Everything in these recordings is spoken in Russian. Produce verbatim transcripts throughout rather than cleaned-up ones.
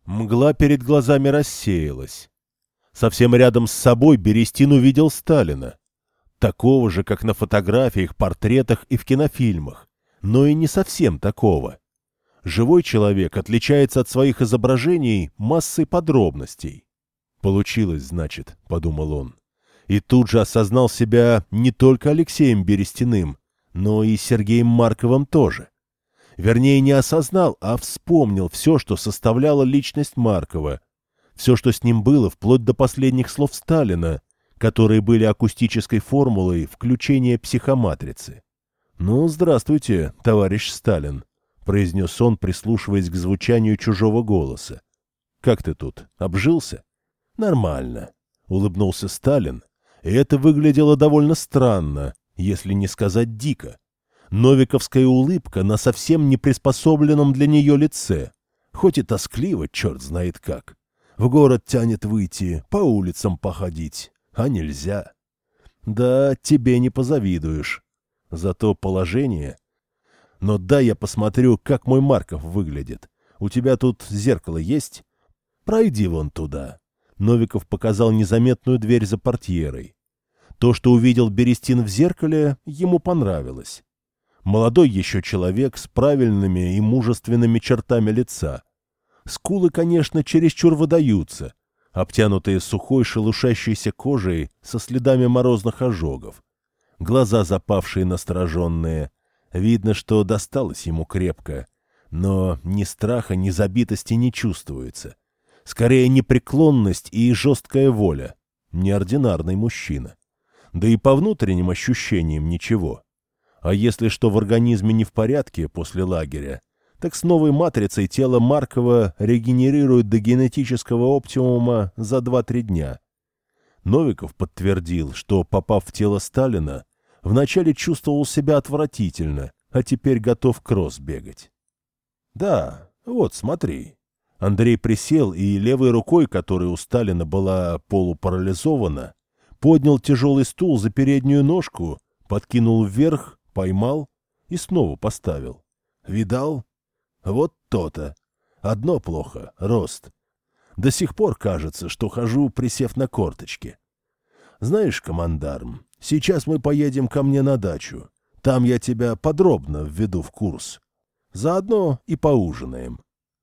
Мгла перед глазами рассеялась. Совсем рядом с собой Берестин увидел Сталина. Такого же, как на фотографиях, портретах и в кинофильмах, но и не совсем такого. Живой человек отличается от своих изображений массой подробностей. «Получилось, значит», — подумал он. И тут же осознал себя не только Алексеем Берестиным, но и Сергеем Марковым тоже. Вернее, не осознал, а вспомнил все, что составляло личность Маркова. Все, что с ним было, вплоть до последних слов Сталина, которые были акустической формулой включения психоматрицы. «Ну, здравствуйте, товарищ Сталин», — произнес он, прислушиваясь к звучанию чужого голоса. «Как ты тут, обжился?» «Нормально», — улыбнулся Сталин, и это выглядело довольно странно, если не сказать дико. Новиковская улыбка на совсем не приспособленном для нее лице, хоть и тоскливо, черт знает как. В город тянет выйти, по улицам походить, а нельзя. Да, тебе не позавидуешь. Зато положение... Но дай я посмотрю, как мой Марков выглядит. У тебя тут зеркало есть? Пройди вон туда. Новиков показал незаметную дверь за портьерой. То, что увидел Берестин в зеркале, ему понравилось. Молодой еще человек с правильными и мужественными чертами лица. Скулы, конечно, чересчур выдаются, обтянутые сухой шелушащейся кожей со следами морозных ожогов. Глаза запавшие настороженные. Видно, что досталось ему крепко. Но ни страха, ни забитости не чувствуется. Скорее непреклонность и жесткая воля. Неординарный мужчина. Да и по внутренним ощущениям ничего. А если что в организме не в порядке после лагеря, так с новой матрицей тело Маркова регенерирует до генетического оптимума за два-три дня. Новиков подтвердил, что, попав в тело Сталина, вначале чувствовал себя отвратительно, а теперь готов кросс бегать. «Да, вот смотри». Андрей присел и левой рукой, которая у Сталина была полупарализована, поднял тяжелый стул за переднюю ножку, подкинул вверх, поймал и снова поставил. «Видал? Вот то-то. Одно плохо — рост. До сих пор кажется, что хожу, присев на корточки. Знаешь, командарм, сейчас мы поедем ко мне на дачу. Там я тебя подробно введу в курс. Заодно и поужинаем».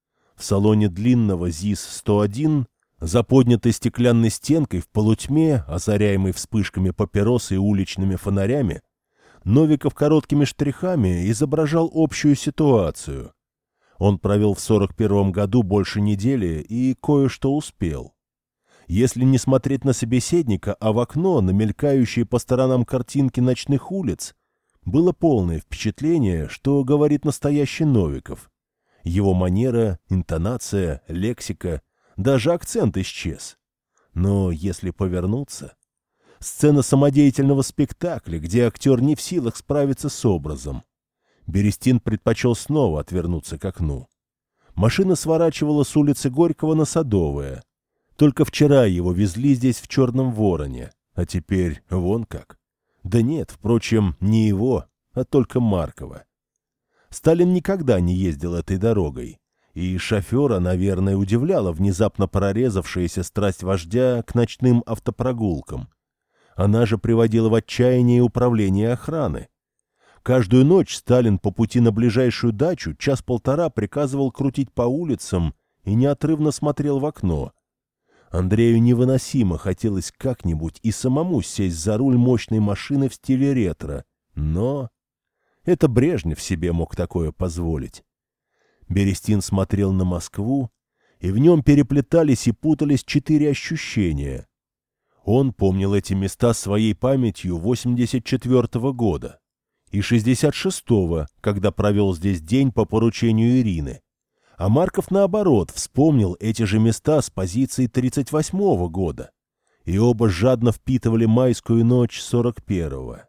В салоне длинного ЗИС сто один, за поднятой стеклянной стенкой в полутьме, озаряемой вспышками папирос и уличными фонарями, Новиков короткими штрихами изображал общую ситуацию. Он провел в сорок первом году больше недели и кое-что успел. Если не смотреть на собеседника, а в окно, на мелькающие по сторонам картинки ночных улиц, было полное впечатление, что говорит настоящий Новиков. Его манера, интонация, лексика, даже акцент исчез. Но если повернуться... Сцена самодеятельного спектакля, где актер не в силах справиться с образом. Берестин предпочел снова отвернуться к окну. Машина сворачивала с улицы Горького на Садовое. Только вчера его везли здесь в Черном Вороне, а теперь вон как. Да нет, впрочем, не его, а только Маркова. Сталин никогда не ездил этой дорогой, и шофера, наверное, удивляла внезапно прорезавшаяся страсть вождя к ночным автопрогулкам. Она же приводила в отчаяние управление охраны. Каждую ночь Сталин по пути на ближайшую дачу час-полтора приказывал крутить по улицам и неотрывно смотрел в окно. Андрею невыносимо хотелось как-нибудь и самому сесть за руль мощной машины в стиле ретро, но... Это Брежнев себе мог такое позволить. Берестин смотрел на Москву, и в нем переплетались и путались четыре ощущения. Он помнил эти места своей памятью восемьдесят четвёртого года и шестьдесят шестого, когда провел здесь день по поручению Ирины. А Марков, наоборот, вспомнил эти же места с позиции тридцать восьмого года, и оба жадно впитывали майскую ночь сорок первого.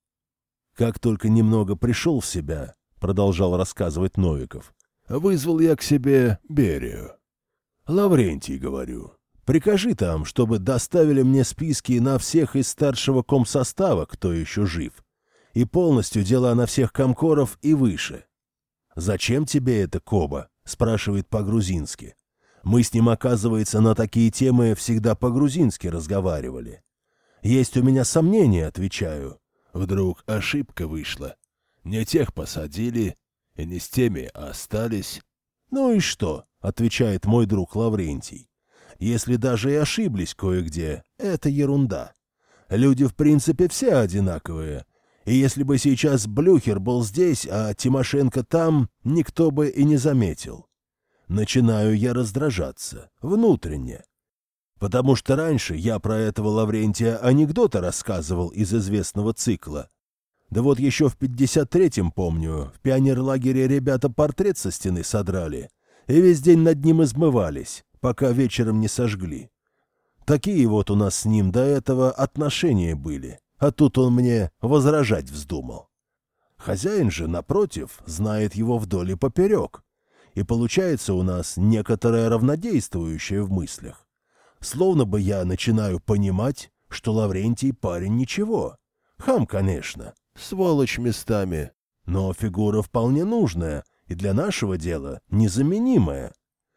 «Как только немного пришел в себя, — продолжал рассказывать Новиков, — вызвал я к себе Берию. Лаврентий, говорю, прикажи там, чтобы доставили мне списки на всех из старшего комсостава, кто еще жив, и полностью дела на всех комкоров и выше. «Зачем тебе это, Коба?» — спрашивает по-грузински. Мы с ним, оказывается, на такие темы всегда по-грузински разговаривали. Есть у меня сомнения, отвечаю. Вдруг ошибка вышла. Не тех посадили, и не с теми остались. Ну и что, отвечает мой друг Лаврентий. Если даже и ошиблись кое-где, это ерунда. Люди, в принципе, все одинаковые. И если бы сейчас Блюхер был здесь, а Тимошенко там, никто бы и не заметил. Начинаю я раздражаться, внутренне. Потому что раньше я про этого Лаврентия анекдоты рассказывал из известного цикла. Да вот еще в пятьдесят третьем, помню, в пионерлагере ребята портрет со стены содрали и весь день над ним измывались, пока вечером не сожгли. Такие вот у нас с ним до этого отношения были, а тут он мне возражать вздумал. Хозяин же, напротив, знает его вдоль и поперек. И получается у нас некоторое равнодействующее в мыслях. Словно бы я начинаю понимать, что Лаврентий парень ничего. Хам, конечно, сволочь местами, но фигура вполне нужная и для нашего дела незаменимая.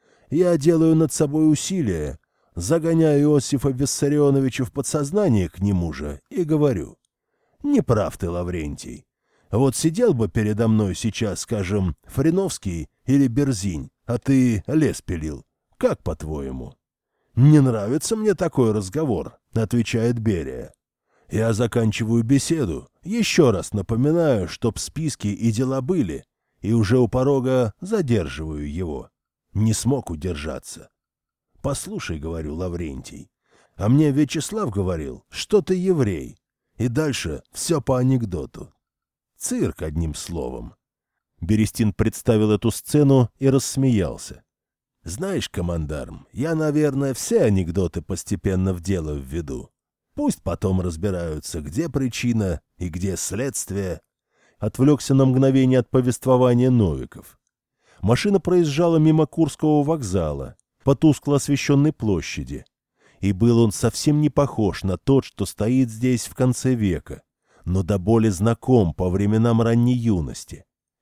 Я делаю над собой усилия, загоняю Иосифа Виссарионовича в подсознание к нему же и говорю: «Не прав ты, Лаврентий. Вот сидел бы передо мной сейчас, скажем, Фриновский или Берзинь, а ты лес пилил. Как по-твоему?» «Не нравится мне такой разговор», — отвечает Берия. Я заканчиваю беседу, еще раз напоминаю, чтоб списки и дела были, и уже у порога задерживаю его. Не смог удержаться. «Послушай, — говорю, Лаврентий, — а мне Вячеслав говорил, что ты еврей». И дальше все по анекдоту. Цирк, одним словом. Берестин представил эту сцену и рассмеялся. «Знаешь, командарм, я, наверное, все анекдоты постепенно в дело введу. Пусть потом разбираются, где причина и где следствие». Отвлекся на мгновение от повествования Новиков. Машина проезжала мимо Курского вокзала, по тускло освещенной площади. И был он совсем не похож на тот, что стоит здесь в конце века, но до боли знаком по временам ранней юности.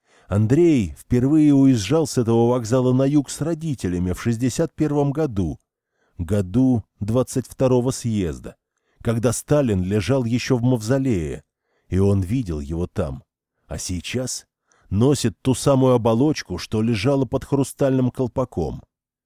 Андрей впервые уезжал с этого вокзала на юг с родителями в шестьдесят первом году, году двадцать второго съезда, когда Сталин лежал еще в мавзолее, и он видел его там, а сейчас носит ту самую оболочку, что лежала под хрустальным колпаком.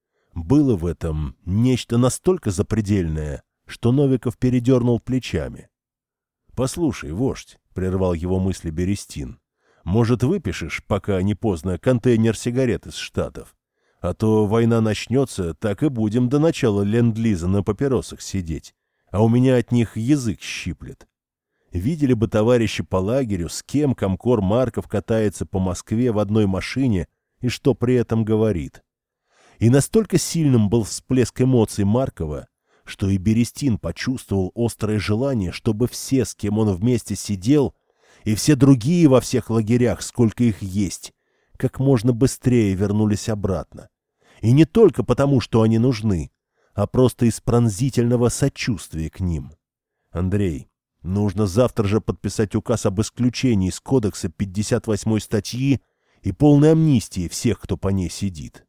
Было в этом нечто настолько запредельное, что Новиков передернул плечами. «Послушай, вождь», — прервал его мысли Берестин, — «может, выпишешь, пока не поздно, контейнер сигарет из Штатов? А то война начнется, так и будем до начала ленд-лиза на папиросах сидеть, а у меня от них язык щиплет. Видели бы товарищи по лагерю, с кем комкор Марков катается по Москве в одной машине и что при этом говорит». И настолько сильным был всплеск эмоций Маркова, что и Берестин почувствовал острое желание, чтобы все, с кем он вместе сидел, и все другие во всех лагерях, сколько их есть, как можно быстрее вернулись обратно. И не только потому, что они нужны, а просто из пронзительного сочувствия к ним. «Андрей, нужно завтра же подписать указ об исключении из кодекса пятьдесят восьмой статьи и полной амнистии всех, кто по ней сидит».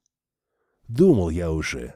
«Думал я уже.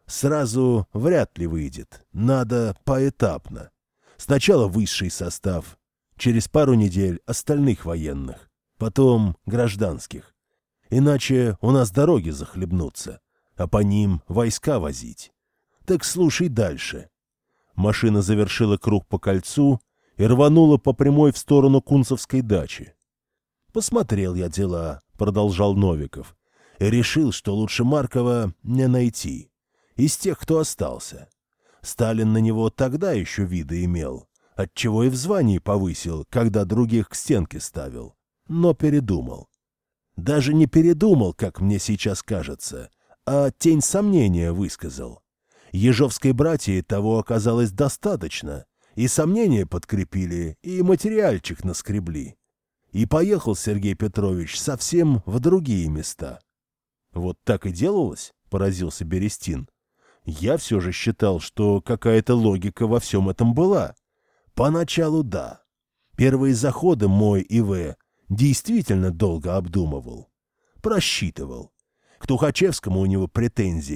Сразу вряд ли выйдет. Надо поэтапно. Сначала высший состав, через пару недель остальных военных, потом гражданских. Иначе у нас дороги захлебнутся, а по ним войска возить. Так слушай дальше». Машина завершила круг по кольцу и рванула по прямой в сторону Кунцевской дачи. «Посмотрел я дела», — продолжал Новиков, — и решил, что лучше Маркова не найти. Из тех, кто остался. Сталин на него тогда еще виды имел, отчего и в звании повысил, когда других к стенке ставил. Но передумал. Даже не передумал, как мне сейчас кажется, а тень сомнения высказал. Ежовской братьи того оказалось достаточно, и сомнения подкрепили, и материальчик наскребли. И поехал Сергей Петрович совсем в другие места. «Вот так и делалось?» — поразился Берестин. «Я все же считал, что какая-то логика во всем этом была. Поначалу да. Первые заходы мой И В действительно долго обдумывал. Просчитывал. К Тухачевскому у него претензии.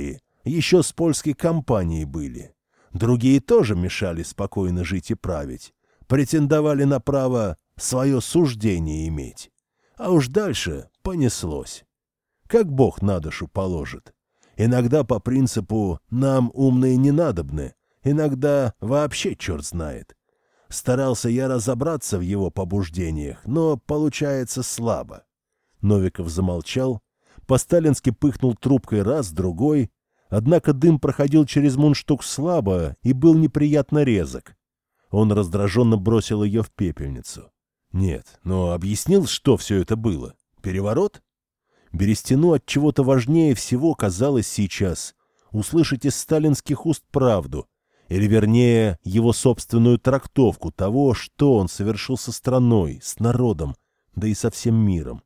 еще с польской кампанией были. Другие тоже мешали спокойно жить и править. Претендовали на право свое суждение иметь. А уж дальше понеслось. Как Бог на душу положит. Иногда по принципу «нам умные не надобны», иногда вообще черт знает. Старался я разобраться в его побуждениях, но получается слабо. Новиков замолчал, по-сталински пыхнул трубкой раз, другой, однако дым проходил через мундштук слабо и был неприятно резок. Он раздраженно бросил ее в пепельницу. Нет, но объяснил, что все это было. Переворот? Берестяну от чего-то важнее всего казалось сейчас услышать из сталинских уст правду, или, вернее, его собственную трактовку того, что он совершил со страной, с народом, да и со всем миром.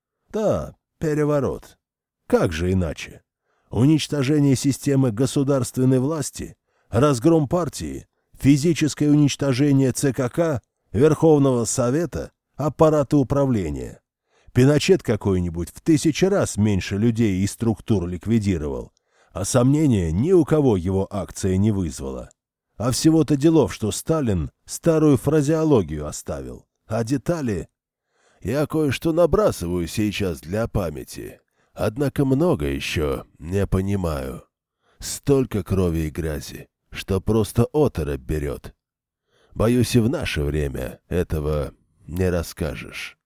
Да, переворот. Как же иначе? Уничтожение системы государственной власти, разгром партии, физическое уничтожение ЦКК, Верховного Совета, аппарата управления. Пиночет какой-нибудь в тысячи раз меньше людей и структур ликвидировал, а сомнения ни у кого его акция не вызвала. А всего-то делов, что Сталин старую фразеологию оставил, а детали... Я кое-что набрасываю сейчас для памяти, однако много еще не понимаю. Столько крови и грязи, что просто оторопь берет. Боюсь, и в наше время этого не расскажешь.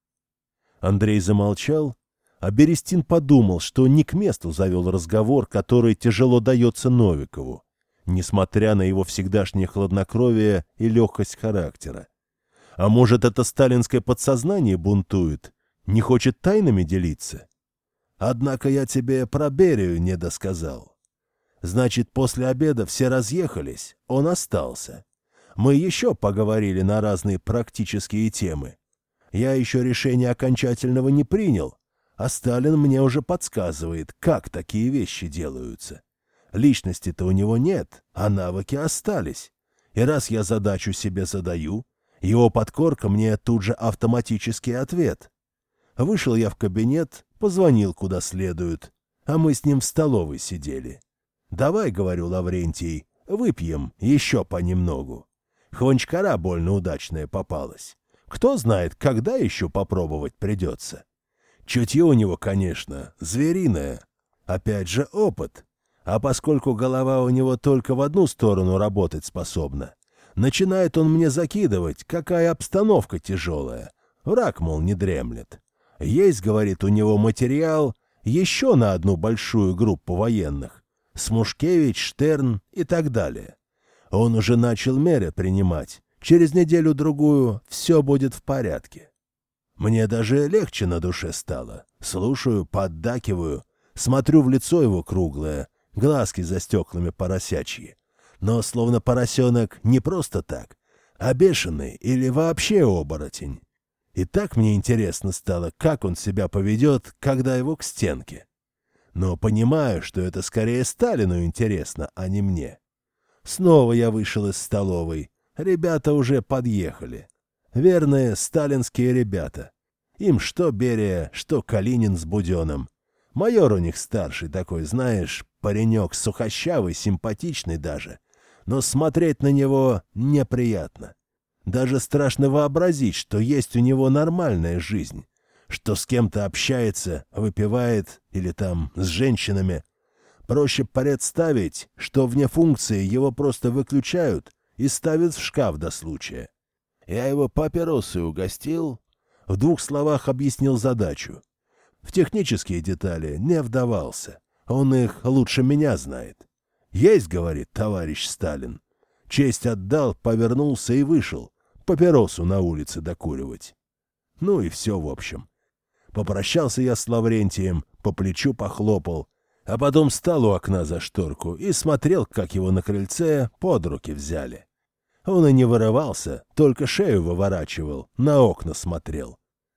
Андрей замолчал, а Берестин подумал, что не к месту завел разговор, который тяжело дается Новикову, несмотря на его всегдашнее хладнокровие и легкость характера. А может, это сталинское подсознание бунтует, не хочет тайнами делиться? Однако я тебе про Берию не досказал. Значит, после обеда все разъехались, он остался. Мы еще поговорили на разные практические темы. Я еще решения окончательного не принял, а Сталин мне уже подсказывает, как такие вещи делаются. Личности-то у него нет, а навыки остались. И раз я задачу себе задаю, его подкорка мне тут же автоматический ответ. Вышел я в кабинет, позвонил куда следует, а мы с ним в столовой сидели. «Давай, — говорю, Лаврентий, — выпьем еще понемногу. Хвончкара больно удачная попалась. Кто знает, когда еще попробовать придется. Чутье у него, конечно, звериное. Опять же опыт. А поскольку голова у него только в одну сторону работать способна, начинает он мне закидывать, какая обстановка тяжелая. Враг, мол, не дремлет. Есть, говорит, у него материал еще на одну большую группу военных. Смушкевич, Штерн и так далее. Он уже начал меры принимать. Через неделю-другую все будет в порядке. Мне даже легче на душе стало. Слушаю, поддакиваю, смотрю в лицо его круглое, глазки за стеклами поросячьи. Но словно поросенок не просто так, а бешеный или вообще оборотень. И так мне интересно стало, как он себя поведет, когда его к стенке. Но понимаю, что это скорее Сталину интересно, а не мне. Снова я вышел из столовой. Ребята уже подъехали. Верные сталинские ребята. Им что Берия, что Калинин с Буденным. Майор у них старший такой, знаешь, паренек сухощавый, симпатичный даже. Но смотреть на него неприятно. Даже страшно вообразить, что есть у него нормальная жизнь. Что с кем-то общается, выпивает или там с женщинами. Проще представить, что вне функции его просто выключают и ставят в шкаф до случая. Я его папиросы угостил, в двух словах объяснил задачу. В технические детали не вдавался, он их лучше меня знает. «Есть, — говорит, — товарищ Сталин». Честь отдал, повернулся и вышел, папиросу на улице докуривать. Ну и все в общем. Попрощался я с Лаврентием, по плечу похлопал, а потом встал у окна за шторку и смотрел, как его на крыльце под руки взяли. Он и не вырывался, только шею выворачивал, на окна смотрел.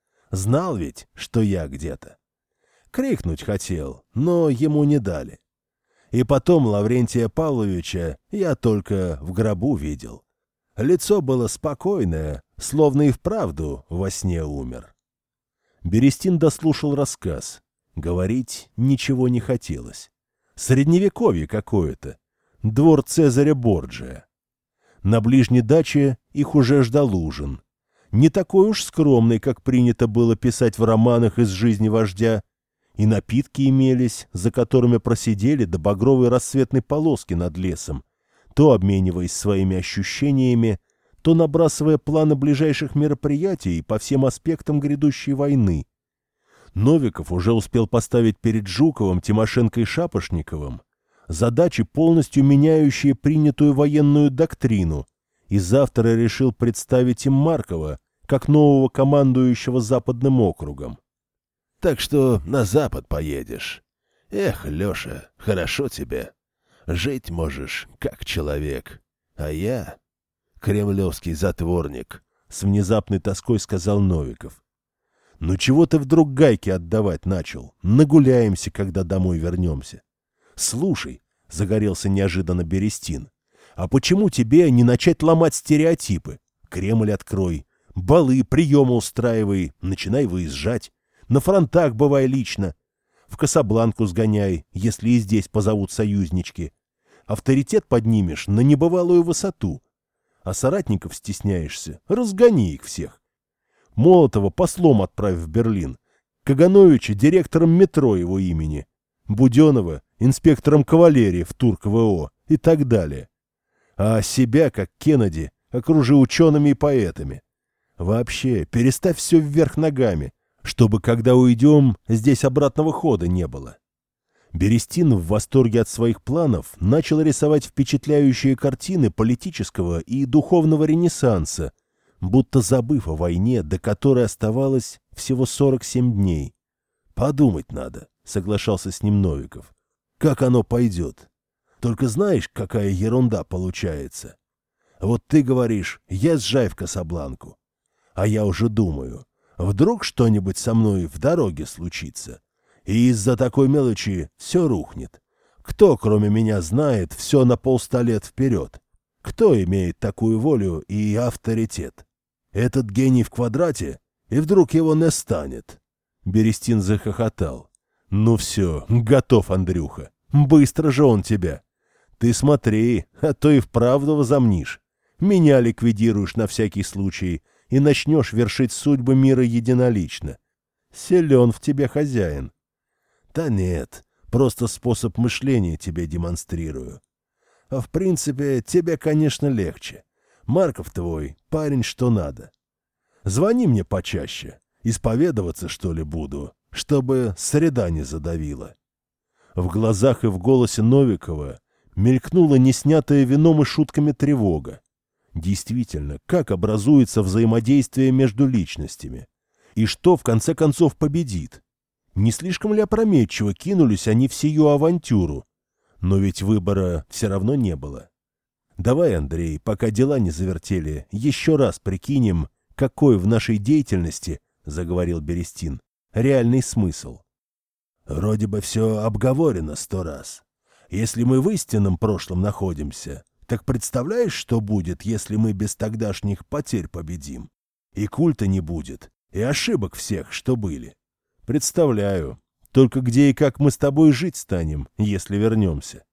Знал ведь, что я где-то. Крикнуть хотел, но ему не дали. И потом Лаврентия Павловича я только в гробу видел. Лицо было спокойное, словно и вправду во сне умер. Берестин дослушал рассказ. Говорить ничего не хотелось. Средневековье какое-то. Двор Цезаря Борджия. На ближней даче их уже ждал ужин. Не такой уж скромный, как принято было писать в романах из жизни вождя. И напитки имелись, за которыми просидели до багровой рассветной полоски над лесом, то обмениваясь своими ощущениями, то набрасывая планы ближайших мероприятий по всем аспектам грядущей войны. Новиков уже успел поставить перед Жуковым, Тимошенко и Шапошниковым задачи, полностью меняющие принятую военную доктрину, и завтра решил представить им Маркова как нового командующего Западным округом. Так что на запад поедешь. Эх, Леша, хорошо тебе. Жить можешь, как человек. А я — кремлевский затворник, — с внезапной тоской сказал Новиков. — Ну чего ты вдруг гайки отдавать начал? Нагуляемся, когда домой вернемся. — Слушай, — загорелся неожиданно Берестин, — а почему тебе не начать ломать стереотипы? Кремль открой, балы, приемы устраивай, начинай выезжать. На фронтах бывай лично. В Касабланку сгоняй, если и здесь позовут союзнички. Авторитет поднимешь на небывалую высоту. А соратников стесняешься, разгони их всех. Молотова послом отправь в Берлин. Кагановича директором метро его имени. Буденова инспектором кавалерии в Турк-ВО и так далее. А себя, как Кеннеди, окружи учеными и поэтами. Вообще, переставь все вверх ногами, чтобы, когда уйдем, здесь обратного хода не было. Берестин в восторге от своих планов начал рисовать впечатляющие картины политического и духовного ренессанса, будто забыв о войне, до которой оставалось всего сорок семь дней. «Подумать надо», — соглашался с ним Новиков. «Как оно пойдет? Только знаешь, какая ерунда получается? Вот ты говоришь, езжай в Касабланку. А я уже думаю, вдруг что-нибудь со мной в дороге случится, и из-за такой мелочи все рухнет. Кто, кроме меня, знает все на полста лет вперед? Кто имеет такую волю и авторитет? Этот гений в квадрате, и вдруг его не станет». Берестин захохотал. «Ну все, готов, Андрюха. Быстро же он тебя. Ты смотри, а то и вправду возомнишь. Меня ликвидируешь на всякий случай и начнешь вершить судьбы мира единолично. Силен в тебе хозяин». «Да нет, просто способ мышления тебе демонстрирую. А в принципе, тебе, конечно, легче. Марков твой парень что надо. Звони мне почаще, исповедоваться, что ли, буду, чтобы среда не задавила». В глазах и в голосе Новикова мелькнула неснятая вином и шутками тревога. Действительно, как образуется взаимодействие между личностями? И что, в конце концов, победит? Не слишком ли опрометчиво кинулись они в сию авантюру? Но ведь выбора все равно не было. Давай, Андрей, пока дела не завертели, еще раз прикинем, какой в нашей деятельности, — заговорил Берестин, — реальный смысл. Вроде бы все обговорено сто раз. Если мы в истинном прошлом находимся, так представляешь, что будет, если мы без тогдашних потерь победим? И культа не будет, и ошибок всех, что были. Представляю. Только где и как мы с тобой жить станем, если вернемся?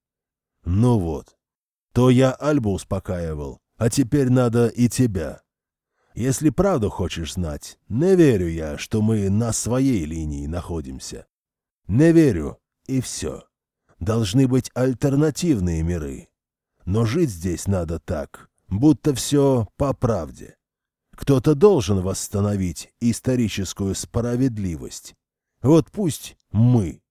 Ну вот. То я Альбу успокаивал, а теперь надо и тебя. Если правду хочешь знать, не верю я, что мы на своей линии находимся. Не верю, и все. Должны быть альтернативные миры. Но жить здесь надо так, будто все по правде. Кто-то должен восстановить историческую справедливость. Вот пусть мы